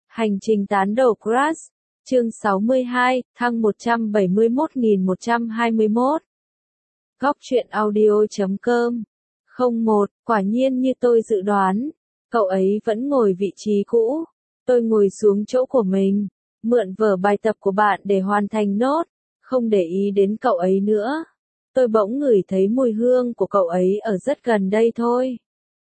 Hành trình tán đồ Crush, chương 62, thăng 171.121. Góc truyện audio.com 01, quả nhiên như tôi dự đoán, cậu ấy vẫn ngồi vị trí cũ. Tôi ngồi xuống chỗ của mình, mượn vở bài tập của bạn để hoàn thành nốt, không để ý đến cậu ấy nữa. Tôi bỗng ngửi thấy mùi hương của cậu ấy ở rất gần đây thôi.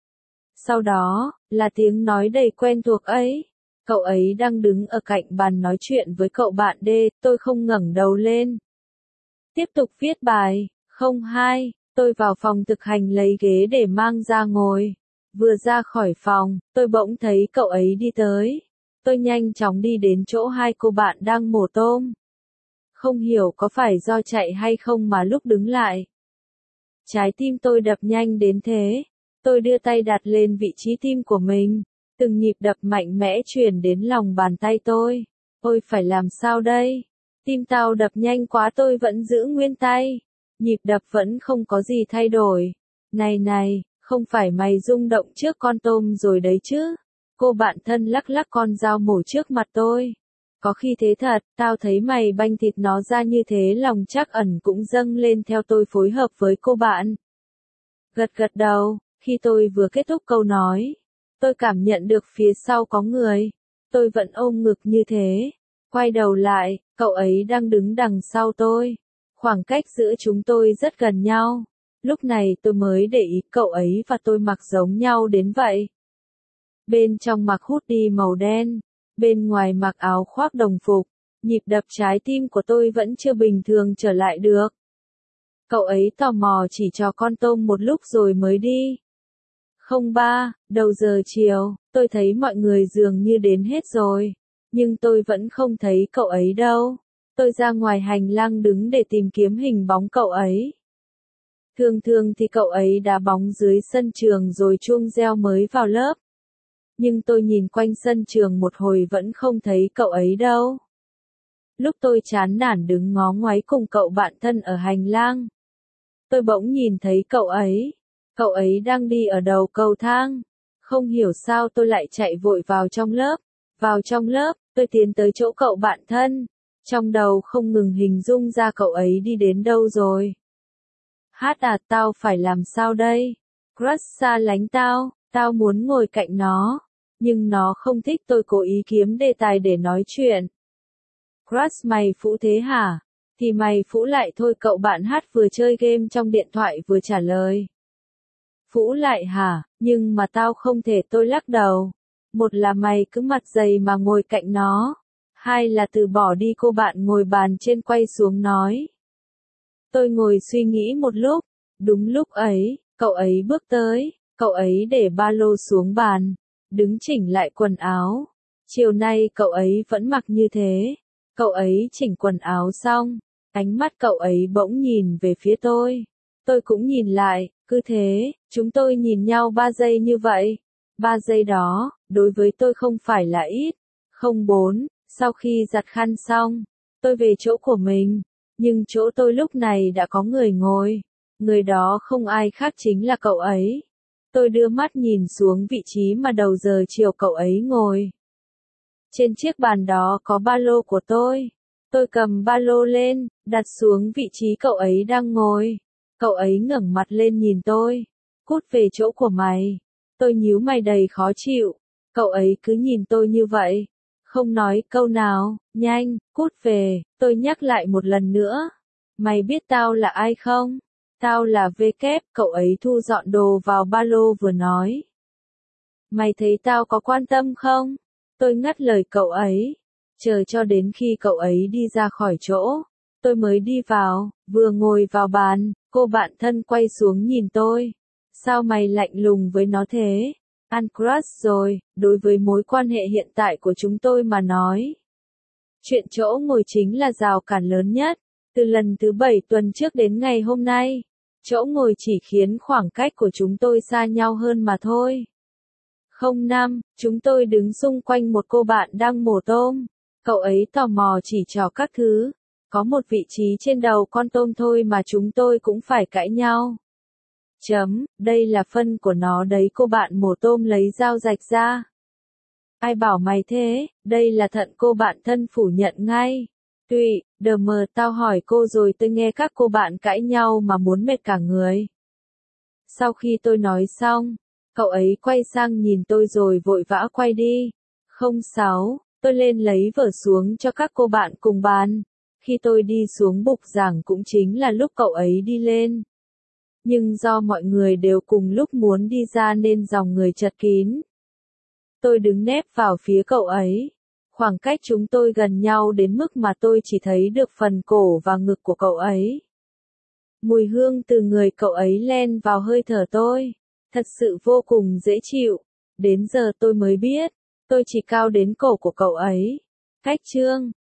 Sau đó, là tiếng nói đầy quen thuộc ấy. Cậu ấy đang đứng ở cạnh bàn nói chuyện với cậu bạn D, tôi không ngẩng đầu lên. Tiếp tục viết bài, 02, tôi vào phòng thực hành lấy ghế để mang ra ngồi. Vừa ra khỏi phòng, tôi bỗng thấy cậu ấy đi tới. Tôi nhanh chóng đi đến chỗ hai cô bạn đang mổ tôm. Không hiểu có phải do chạy hay không mà lúc đứng lại, trái tim tôi đập nhanh đến thế. Tôi đưa tay đặt lên vị trí tim của mình. Từng nhịp đập mạnh mẽ truyền đến lòng bàn tay tôi. Ôi phải làm sao đây? Tim tao đập nhanh quá, tôi vẫn giữ nguyên tay. Nhịp đập vẫn không có gì thay đổi. Này, không phải mày rung động trước con tôm rồi đấy chứ? Cô bạn thân lắc lắc con dao mổ trước mặt tôi. Có khi thế thật, tao thấy mày banh thịt nó ra như thế, lòng trắc ẩn cũng dâng lên theo tôi phối hợp với cô bạn. Gật đầu, khi tôi vừa kết thúc câu nói, tôi cảm nhận được phía sau có người. Tôi vẫn ôm ngực như thế. Quay đầu lại, cậu ấy đang đứng đằng sau tôi. Khoảng cách giữa chúng tôi rất gần nhau. Lúc này tôi mới để ý cậu ấy và tôi mặc giống nhau đến vậy. Bên trong mặc hoodie màu đen, bên ngoài mặc áo khoác đồng phục. Nhịp đập trái tim của tôi vẫn chưa bình thường trở lại được. Cậu ấy tò mò chỉ cho con tôm một lúc rồi mới đi. 03, đầu giờ chiều, tôi thấy mọi người dường như đến hết rồi, nhưng tôi vẫn không thấy cậu ấy đâu. Tôi ra ngoài hành lang đứng để tìm kiếm hình bóng cậu ấy. Thường thì cậu ấy đá bóng dưới sân trường rồi chuông reo mới vào lớp. Nhưng tôi nhìn quanh sân trường một hồi vẫn không thấy cậu ấy đâu. Lúc tôi chán nản đứng ngó ngoáy cùng cậu bạn thân ở hành lang, tôi bỗng nhìn thấy cậu ấy. Cậu ấy đang đi ở đầu cầu thang. Không hiểu sao tôi lại chạy vội vào trong lớp. Vào trong lớp, tôi tiến tới chỗ cậu bạn thân. Trong đầu không ngừng hình dung ra cậu ấy đi đến đâu rồi. Tao phải làm sao đây? Crush xa lánh tao, tao muốn ngồi cạnh nó. Nhưng nó không thích, tôi cố ý kiếm đề tài để nói chuyện. Crush mày phũ thế hả? Thì mày phũ lại thôi, cậu bạn vừa chơi game trong điện thoại vừa trả lời. Phũ lại hả? Nhưng mà tao không thể, tôi lắc đầu. Một là mày cứ mặt dày mà ngồi cạnh nó. Hai là từ bỏ đi, cô bạn ngồi bàn trên quay xuống nói. Tôi ngồi suy nghĩ một lúc. Đúng lúc ấy, cậu ấy bước tới. Cậu ấy để ba lô xuống bàn, đứng chỉnh lại quần áo. Chiều nay cậu ấy vẫn mặc như thế. Cậu ấy chỉnh quần áo xong, ánh mắt cậu ấy bỗng nhìn về phía tôi. Tôi cũng nhìn lại, cứ thế, chúng tôi nhìn nhau 3 giây như vậy. 3 giây đó, đối với tôi không phải là ít. 04, sau khi giặt khăn xong, tôi về chỗ của mình. Nhưng chỗ tôi lúc này đã có người ngồi. Người đó không ai khác chính là cậu ấy. Tôi đưa mắt nhìn xuống vị trí mà đầu giờ chiều cậu ấy ngồi. Trên chiếc bàn đó có ba lô của tôi. Tôi cầm ba lô lên, đặt xuống vị trí cậu ấy đang ngồi. Cậu ấy ngẩng mặt lên nhìn tôi. Cút về chỗ của mày. Tôi nhíu mày đầy khó chịu. Cậu ấy cứ nhìn tôi như vậy, không nói câu nào. Nhanh, cút về, tôi nhắc lại một lần nữa. Mày biết tao là ai không? Tao là V kép, cậu ấy thu dọn đồ vào ba lô vừa nói. Mày thấy tao có quan tâm không? Tôi ngắt lời cậu ấy. Chờ cho đến khi cậu ấy đi ra khỏi chỗ, tôi mới đi vào. Vừa ngồi vào bàn, cô bạn thân quay xuống nhìn tôi. Sao mày lạnh lùng với nó thế? Ăn crush rồi, đối với mối quan hệ hiện tại của chúng tôi mà nói. Chuyện chỗ ngồi chính là rào cản lớn nhất. Từ lần thứ 7 tuần trước đến ngày hôm nay, chỗ ngồi chỉ khiến khoảng cách của chúng tôi xa nhau hơn mà thôi. 05, chúng tôi đứng xung quanh một cô bạn đang mổ tôm. Cậu ấy tò mò chỉ trỏ các thứ. Có một vị trí trên đầu con tôm thôi mà chúng tôi cũng phải cãi nhau. Đây là phân của nó đấy, cô bạn mổ tôm lấy dao rạch ra. Ai bảo mày thế, đây là thận cô bạn thân phủ nhận ngay. Tụy, đờ mờ tao hỏi cô rồi tôi nghe các cô bạn cãi nhau mà muốn mệt cả người. Sau khi tôi nói xong, cậu ấy quay sang nhìn tôi rồi vội vã quay đi. 06, tôi lên lấy vở xuống cho các cô bạn cùng bàn. Khi tôi đi xuống bục giảng cũng chính là lúc cậu ấy đi lên. Nhưng do mọi người đều cùng lúc muốn đi ra nên dòng người chật kín. Tôi đứng nép vào phía cậu ấy. Khoảng cách chúng tôi gần nhau đến mức mà tôi chỉ thấy được phần cổ và ngực của cậu ấy. Mùi hương từ người cậu ấy len vào hơi thở tôi. Thật sự vô cùng dễ chịu. Đến giờ tôi mới biết, tôi chỉ cao đến cổ của cậu ấy. Cách chương